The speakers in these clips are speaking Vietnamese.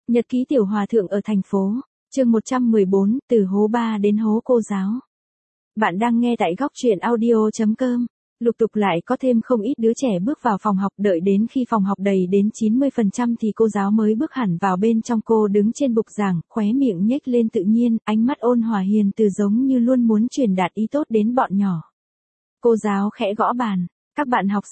Nhật ký tiểu hòa thượng ở thành phố, chương 114, từ hố ba đến hố cô giáo. Bạn đang nghe tại góc truyện audio.com. Lục tục lại có thêm không ít đứa trẻ bước vào phòng học, đợi đến khi phòng học đầy đến 90% thì cô giáo mới bước hẳn vào bên trong. Cô đứng trên bục giảng, khóe miệng nhếch lên tự nhiên, ánh mắt ôn hòa hiền từ giống như luôn muốn truyền đạt ý tốt đến bọn nhỏ. Cô giáo khẽ gõ bàn, các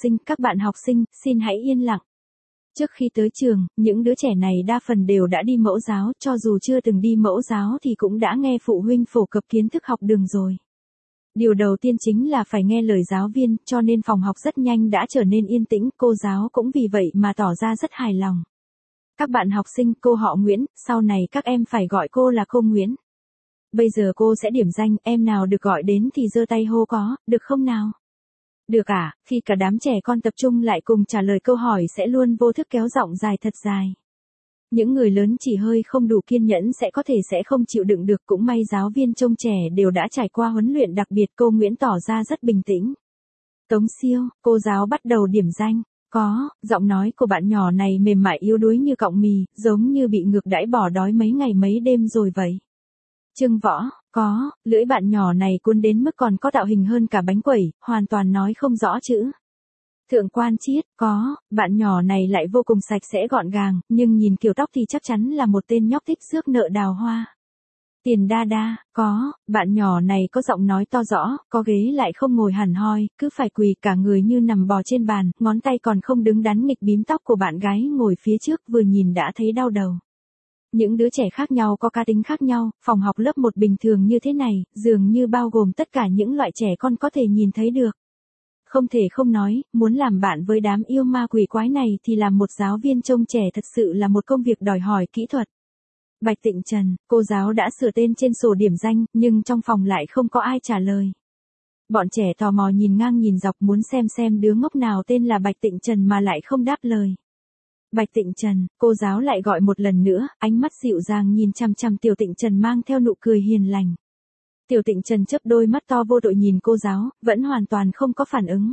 bạn học sinh, xin hãy yên lặng. Trước khi tới trường, những đứa trẻ này đa phần đều đã đi mẫu giáo, cho dù chưa từng đi mẫu giáo thì cũng đã nghe phụ huynh phổ cập kiến thức học đường rồi. Điều đầu tiên chính là phải nghe lời giáo viên, cho nên phòng học rất nhanh đã trở nên yên tĩnh, cô giáo cũng vì vậy mà tỏ ra rất hài lòng. Các bạn học sinh, cô họ Nguyễn, sau này các em phải gọi cô là cô Nguyễn. Bây giờ cô sẽ điểm danh, em nào được gọi đến thì giơ tay hô có, được không nào? Được à, khi cả đám trẻ con tập trung lại cùng trả lời câu hỏi sẽ luôn vô thức kéo giọng dài thật dài. Những người lớn chỉ hơi không đủ kiên nhẫn sẽ không chịu đựng được, cũng may giáo viên trông trẻ đều đã trải qua huấn luyện đặc biệt. Cô Nguyễn tỏ ra rất bình tĩnh. Tống Siêu, cô giáo bắt đầu điểm danh. Có, giọng nói của bạn nhỏ này mềm mại yếu đuối như cọng mì, giống như bị ngược đãi bỏ đói mấy ngày mấy đêm rồi vậy. Trương Võ, có, lưỡi bạn nhỏ này cuốn đến mức còn có tạo hình hơn cả bánh quẩy, hoàn toàn nói không rõ chữ. Thượng Quan Chiết, có, bạn nhỏ này lại vô cùng sạch sẽ gọn gàng, nhưng nhìn kiểu tóc thì chắc chắn là một tên nhóc thích rước nợ đào hoa. Tiền Đa Đa, có, bạn nhỏ này có giọng nói to rõ, có ghế lại không ngồi hẳn hoi, cứ phải quỳ cả người như nằm bò trên bàn, ngón tay còn không đứng đắn nghịch bím tóc của bạn gái ngồi phía trước, vừa nhìn đã thấy đau đầu. Những đứa trẻ khác nhau có cá tính khác nhau, phòng học lớp 1 bình thường như thế này, dường như bao gồm tất cả những loại trẻ con có thể nhìn thấy được. Không thể không nói, muốn làm bạn với đám yêu ma quỷ quái này thì làm một giáo viên trông trẻ thật sự là một công việc đòi hỏi kỹ thuật. Bạch Tịnh Trần, cô giáo đã sửa tên trên sổ điểm danh, nhưng trong phòng lại không có ai trả lời. Bọn trẻ tò mò nhìn ngang nhìn dọc muốn xem đứa ngốc nào tên là Bạch Tịnh Trần mà lại không đáp lời. Bạch Tịnh Trần, cô giáo lại gọi một lần nữa, ánh mắt dịu dàng nhìn chằm chằm Tiểu Tịnh Trần mang theo nụ cười hiền lành. Tiểu Tịnh Trần chớp đôi mắt to vô tội nhìn cô giáo, vẫn hoàn toàn không có phản ứng.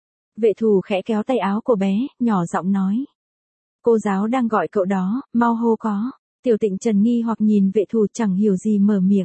Vệ Thù khẽ kéo tay áo của bé, nhỏ giọng nói. Cô giáo đang gọi cậu đó, mau hô có. Tiểu Tịnh Trần nghi hoặc nhìn Vệ Thù chẳng hiểu gì mở miệng.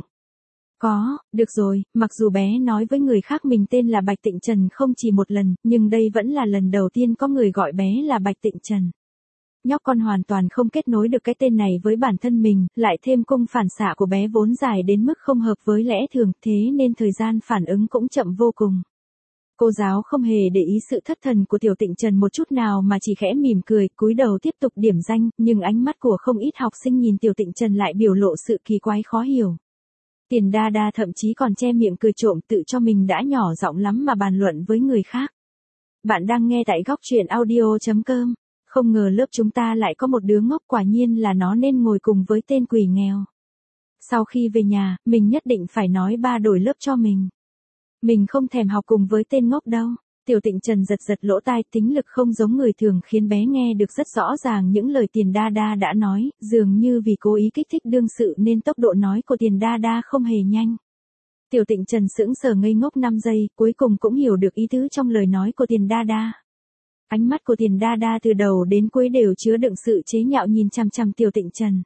Có, được rồi, mặc dù bé nói với người khác mình tên là Bạch Tịnh Trần không chỉ một lần, nhưng đây vẫn là lần đầu tiên có người gọi bé là Bạch Tịnh Trần. Nhóc con hoàn toàn không kết nối được cái tên này với bản thân mình, lại thêm cung phản xạ của bé vốn dài đến mức không hợp với lẽ thường, thế nên thời gian phản ứng cũng chậm vô cùng. Cô giáo không hề để ý sự thất thần của Tiểu Tịnh Trần một chút nào mà chỉ khẽ mỉm cười, cúi đầu tiếp tục điểm danh, nhưng ánh mắt của không ít học sinh nhìn Tiểu Tịnh Trần lại biểu lộ sự kỳ quái khó hiểu. Tiền Đa Đa thậm chí còn che miệng cười trộm, tự cho mình đã nhỏ giọng lắm mà bàn luận với người khác. Bạn đang nghe tại góc truyện audio.com. Không ngờ lớp chúng ta lại có một đứa ngốc, quả nhiên là nó nên ngồi cùng với tên quỷ nghèo. Sau khi về nhà, mình nhất định phải nói ba đổi lớp cho mình. Mình không thèm học cùng với tên ngốc đâu. Tiểu Tịnh Trần giật lỗ tai, tính lực không giống người thường khiến bé nghe được rất rõ ràng những lời Tiền Đa Đa đã nói, dường như vì cố ý kích thích đương sự nên tốc độ nói của Tiền Đa Đa không hề nhanh. Tiểu Tịnh Trần sững sờ ngây ngốc 5 giây, cuối cùng cũng hiểu được ý tứ trong lời nói của Tiền Đa Đa. Ánh mắt của Tiền Đa Đa từ đầu đến cuối đều chứa đựng sự chế nhạo nhìn chằm chằm Tiểu Tịnh Trần.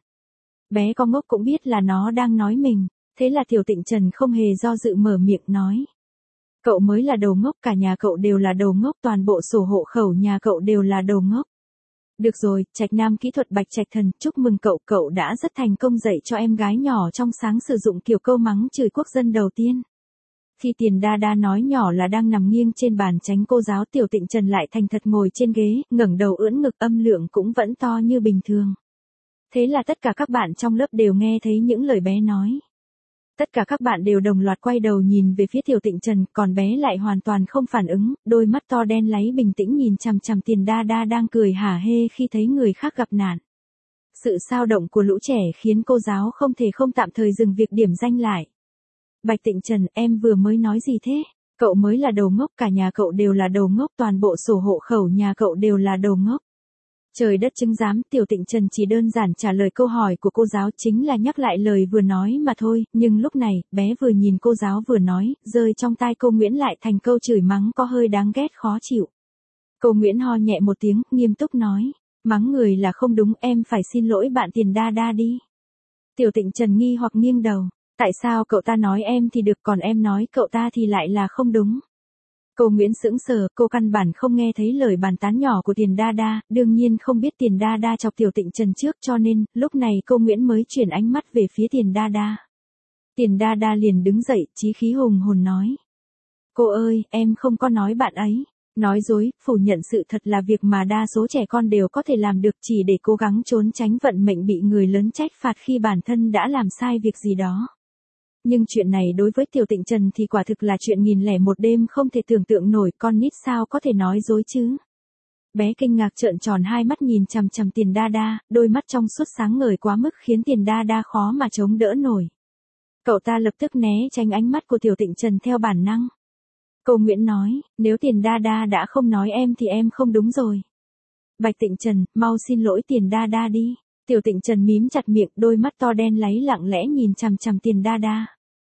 Bé con ngốc cũng biết là nó đang nói mình, thế là Tiểu Tịnh Trần không hề do dự mở miệng nói. Cậu mới là đầu ngốc, cả nhà cậu đều là đầu ngốc, toàn bộ sổ hộ khẩu nhà cậu đều là đầu ngốc. Được rồi, Trạch Nam Kỹ thuật Bạch Trạch Thần, chúc mừng cậu đã rất thành công dạy cho em gái nhỏ trong sáng sử dụng kiểu câu mắng chửi quốc dân đầu tiên. Khi Tiền Đa Đa nói nhỏ là đang nằm nghiêng trên bàn tránh cô giáo, Tiểu Tịnh Trần lại thành thật ngồi trên ghế, ngẩng đầu ưỡn ngực, âm lượng cũng vẫn to như bình thường. Thế là tất cả các bạn trong lớp đều nghe thấy những lời bé nói. Tất cả các bạn đều đồng loạt quay đầu nhìn về phía Tiểu Tịnh Trần, còn bé lại hoàn toàn không phản ứng, đôi mắt to đen láy bình tĩnh nhìn chằm chằm Tiền Đa Đa đang cười hả hê khi thấy người khác gặp nạn. Sự xao động của lũ trẻ khiến cô giáo không thể không tạm thời dừng việc điểm danh lại. Bạch Tịnh Trần, em vừa mới nói gì thế? Cậu mới là đầu ngốc, cả nhà cậu đều là đầu ngốc, toàn bộ sổ hộ khẩu nhà cậu đều là đầu ngốc. Trời đất chứng giám, Tiểu Tịnh Trần chỉ đơn giản trả lời câu hỏi của cô giáo, chính là nhắc lại lời vừa nói mà thôi, nhưng lúc này, bé vừa nhìn cô giáo vừa nói, rơi trong tai cô Nguyễn lại thành câu chửi mắng có hơi đáng ghét khó chịu. Cô Nguyễn ho nhẹ một tiếng, nghiêm túc nói. Mắng người là không đúng, em phải xin lỗi bạn Tiền Đa Đa đi. Tiểu Tịnh Trần nghi hoặc nghiêng đầu, tại sao cậu ta nói em thì được còn em nói cậu ta thì lại là không đúng. Cô Nguyễn sững sờ, cô căn bản không nghe thấy lời bàn tán nhỏ của Tiền Đa Đa, đương nhiên không biết Tiền Đa Đa chọc Tiểu Tịnh Trần trước cho nên, lúc này cô Nguyễn mới chuyển ánh mắt về phía Tiền Đa Đa. Tiền Đa Đa liền đứng dậy, chí khí hùng hồn nói. Cô ơi, em không có nói bạn ấy. Nói dối, phủ nhận sự thật là việc mà đa số trẻ con đều có thể làm được chỉ để cố gắng trốn tránh vận mệnh bị người lớn trách phạt khi bản thân đã làm sai việc gì đó. Nhưng chuyện này đối với Tiểu Tịnh Trần thì quả thực là chuyện 1001 đêm không thể tưởng tượng nổi, con nít sao có thể nói dối chứ. Bé kinh ngạc trợn tròn hai mắt nhìn chằm chằm Tiền Đa Đa, đôi mắt trong suốt sáng ngời quá mức khiến Tiền Đa Đa khó mà chống đỡ nổi. Cậu ta lập tức né tránh ánh mắt của Tiểu Tịnh Trần theo bản năng. Cô Nguyễn nói, nếu Tiền Đa Đa đã không nói em thì em không đúng rồi. Bạch Tịnh Trần, mau xin lỗi Tiền Đa Đa đi. Tiểu Tịnh Trần mím chặt miệng, đôi mắt to đen láy lặng lẽ nhìn chằm chằm Tiền Đa Đa.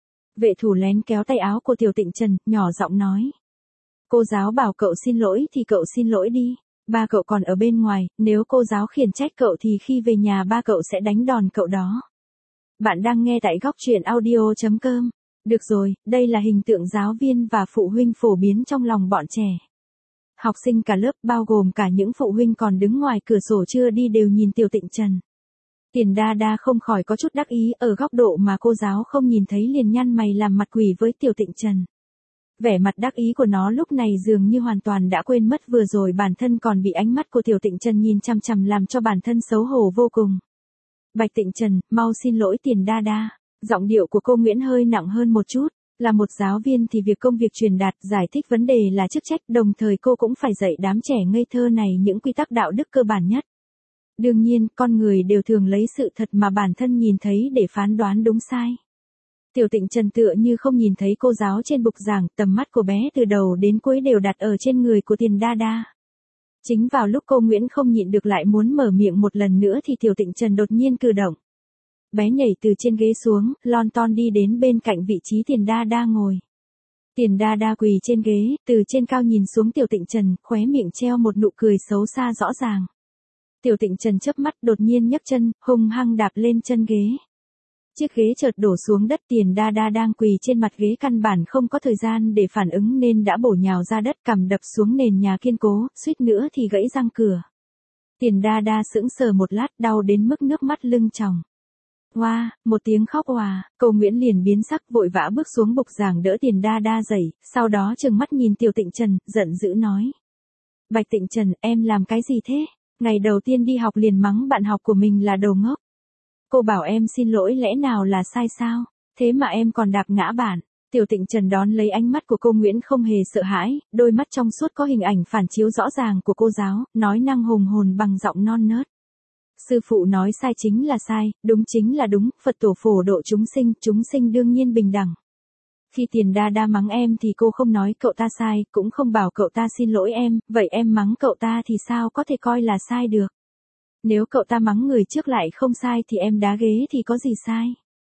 Vệ thủ lén kéo tay áo của Tiểu Tịnh Trần, nhỏ giọng nói. Cô giáo bảo cậu xin lỗi thì cậu xin lỗi đi. Ba cậu còn ở bên ngoài, nếu cô giáo khiển trách cậu thì khi về nhà ba cậu sẽ đánh đòn cậu đó. Bạn đang nghe tại góc truyện audio.com. Được rồi, đây là hình tượng giáo viên và phụ huynh phổ biến trong lòng bọn trẻ. Học sinh cả lớp bao gồm cả những phụ huynh còn đứng ngoài cửa sổ chưa đi đều nhìn Tiểu Tịnh Trần. Tiền Đa Đa không khỏi có chút đắc ý ở góc độ mà cô giáo không nhìn thấy liền nhăn mày làm mặt quỷ với Tiểu Tịnh Trần. Vẻ mặt đắc ý của nó lúc này dường như hoàn toàn đã quên mất vừa rồi bản thân còn bị ánh mắt của Tiểu Tịnh Trần nhìn chằm chằm làm cho bản thân xấu hổ vô cùng. Bạch Tịnh Trần, mau xin lỗi Tiền Đa Đa. Giọng điệu của cô Nguyễn hơi nặng hơn một chút. Là một giáo viên thì việc công việc truyền đạt, giải thích vấn đề là chức trách, đồng thời cô cũng phải dạy đám trẻ ngây thơ này những quy tắc đạo đức cơ bản nhất. Đương nhiên, con người đều thường lấy sự thật mà bản thân nhìn thấy để phán đoán đúng sai. Tiểu Tịnh Trần tựa như không nhìn thấy cô giáo trên bục giảng, tầm mắt của bé từ đầu đến cuối đều đặt ở trên người của Tiền Đa Đa. Chính vào lúc cô Nguyễn không nhịn được lại muốn mở miệng một lần nữa thì Tiểu Tịnh Trần đột nhiên cử động. Bé nhảy từ trên ghế xuống, lon ton đi đến bên cạnh vị trí Tiền Đa Đa ngồi. Tiền Đa Đa quỳ trên ghế, từ trên cao nhìn xuống Tiểu Tịnh Trần, khóe miệng treo một nụ cười xấu xa rõ ràng. Tiểu Tịnh Trần chớp mắt đột nhiên nhấc chân, hung hăng đạp lên chân ghế. Chiếc ghế chợt đổ xuống đất, Tiền Đa Đa đang quỳ trên mặt ghế căn bản không có thời gian để phản ứng nên đã bổ nhào ra đất, cằm đập xuống nền nhà kiên cố, suýt nữa thì gãy răng cửa. Tiền Đa Đa sững sờ một lát, đau đến mức nước mắt lưng tròng. Hoa, một tiếng khóc òa, cô Nguyễn liền biến sắc vội vã bước xuống bục giảng đỡ Tiền Đa Đa dậy, sau đó trừng mắt nhìn Tiểu Tịnh Trần, giận dữ nói. Bạch Tịnh Trần, em làm cái gì thế? Ngày đầu tiên đi học liền mắng bạn học của mình là đồ ngốc. Cô bảo em xin lỗi lẽ nào là sai sao? Thế mà em còn đạp ngã bạn. Tiểu Tịnh Trần đón lấy ánh mắt của cô Nguyễn không hề sợ hãi, đôi mắt trong suốt có hình ảnh phản chiếu rõ ràng của cô giáo, nói năng hùng hồn bằng giọng non nớt. Sư phụ nói sai chính là sai, đúng chính là đúng, Phật tổ phổ độ chúng sinh đương nhiên bình đẳng. Khi Tiền Đa Đa mắng em thì cô không nói cậu ta sai, cũng không bảo cậu ta xin lỗi em, vậy em mắng cậu ta thì sao có thể coi là sai được. Nếu cậu ta mắng người trước lại không sai thì em đá ghế thì có gì sai.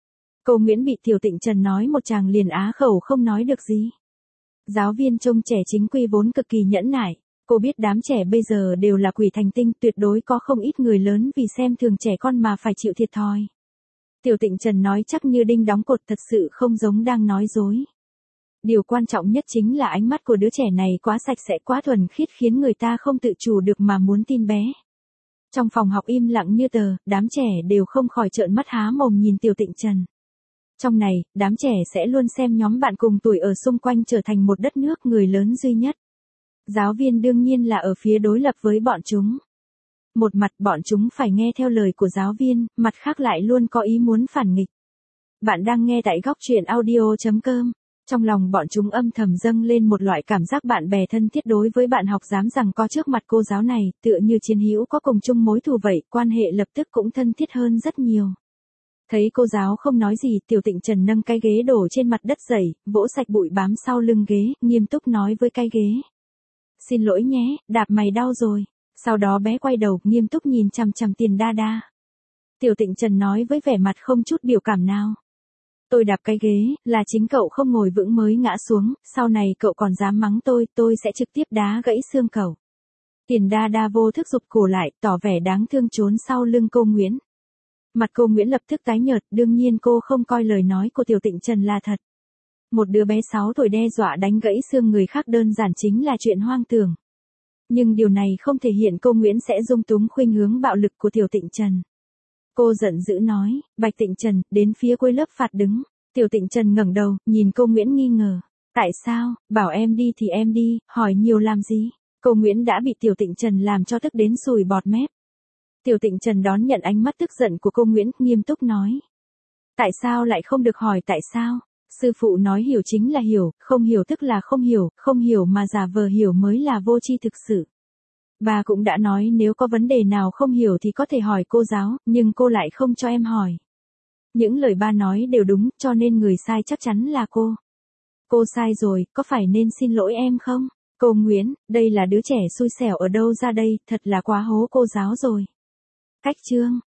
Cô Nguyễn bị Tiểu Tịnh Trần nói một tràng liền á khẩu không nói được gì. Giáo viên trông trẻ chính quy vốn cực kỳ nhẫn nại. Cô biết đám trẻ bây giờ đều là quỷ thành tinh, tuyệt đối có không ít người lớn vì xem thường trẻ con mà phải chịu thiệt thòi. Tiểu Tịnh Trần nói chắc như đinh đóng cột, thật sự không giống đang nói dối. Điều quan trọng nhất chính là ánh mắt của đứa trẻ này quá sạch sẽ quá thuần khiết khiến người ta không tự chủ được mà muốn tin bé. Trong phòng học im lặng như tờ, đám trẻ đều không khỏi trợn mắt há mồm nhìn Tiểu Tịnh Trần. Trong này, đám trẻ sẽ luôn xem nhóm bạn cùng tuổi ở xung quanh trở thành một đất nước người lớn duy nhất. Giáo viên đương nhiên là ở phía đối lập với bọn chúng. Một mặt bọn chúng phải nghe theo lời của giáo viên, mặt khác lại luôn có ý muốn phản nghịch. Bạn đang nghe tại góc truyện audio.com. Trong lòng bọn chúng âm thầm dâng lên một loại cảm giác bạn bè thân thiết đối với bạn học dám rằng có trước mặt cô giáo này, tựa như chiến hữu có cùng chung mối thù vậy, quan hệ lập tức cũng thân thiết hơn rất nhiều. Thấy cô giáo không nói gì, Tiểu Tịnh Trần nâng cái ghế đổ trên mặt đất dậy, vỗ sạch bụi bám sau lưng ghế, nghiêm túc nói với cái ghế. Xin lỗi nhé, đạp mày đau rồi. Sau đó bé quay đầu, nghiêm túc nhìn chằm chằm Tiền Đa Đa. Tiểu Tịnh Trần nói với vẻ mặt không chút biểu cảm nào. Tôi đạp cái ghế, là chính cậu không ngồi vững mới ngã xuống, sau này cậu còn dám mắng tôi sẽ trực tiếp đá gãy xương cậu. Tiền đa đa vô thức rụt cổ lại, tỏ vẻ đáng thương trốn sau lưng cô Nguyễn. Mặt cô Nguyễn lập tức tái nhợt, đương nhiên cô không coi lời nói của Tiểu Tịnh Trần là thật. Một đứa bé 6 tuổi đe dọa đánh gãy xương người khác đơn giản chính là chuyện hoang tưởng. Nhưng điều này không thể hiện cô Nguyễn sẽ dung túng khuynh hướng bạo lực của Tiểu Tịnh Trần. Cô giận dữ nói, Bạch Tịnh Trần, đến phía cuối lớp phạt đứng. Tiểu Tịnh Trần ngẩng đầu, nhìn cô Nguyễn nghi ngờ. Tại sao, bảo em đi thì em đi, hỏi nhiều làm gì? Cô Nguyễn đã bị Tiểu Tịnh Trần làm cho tức đến sùi bọt mép. Tiểu Tịnh Trần đón nhận ánh mắt tức giận của cô Nguyễn, nghiêm túc nói. Tại sao lại không được hỏi tại sao? Sư phụ nói hiểu chính là hiểu, không hiểu tức là không hiểu mà giả vờ hiểu mới là vô tri thực sự. Bà cũng đã nói nếu có vấn đề nào không hiểu thì có thể hỏi cô giáo, nhưng cô lại không cho em hỏi. Những lời ba nói đều đúng, cho nên người sai chắc chắn là cô. Cô sai rồi, có phải nên xin lỗi em không? Cô Nguyễn, đây là đứa trẻ xui xẻo ở đâu ra đây, thật là quá hố cô giáo rồi. Cách chương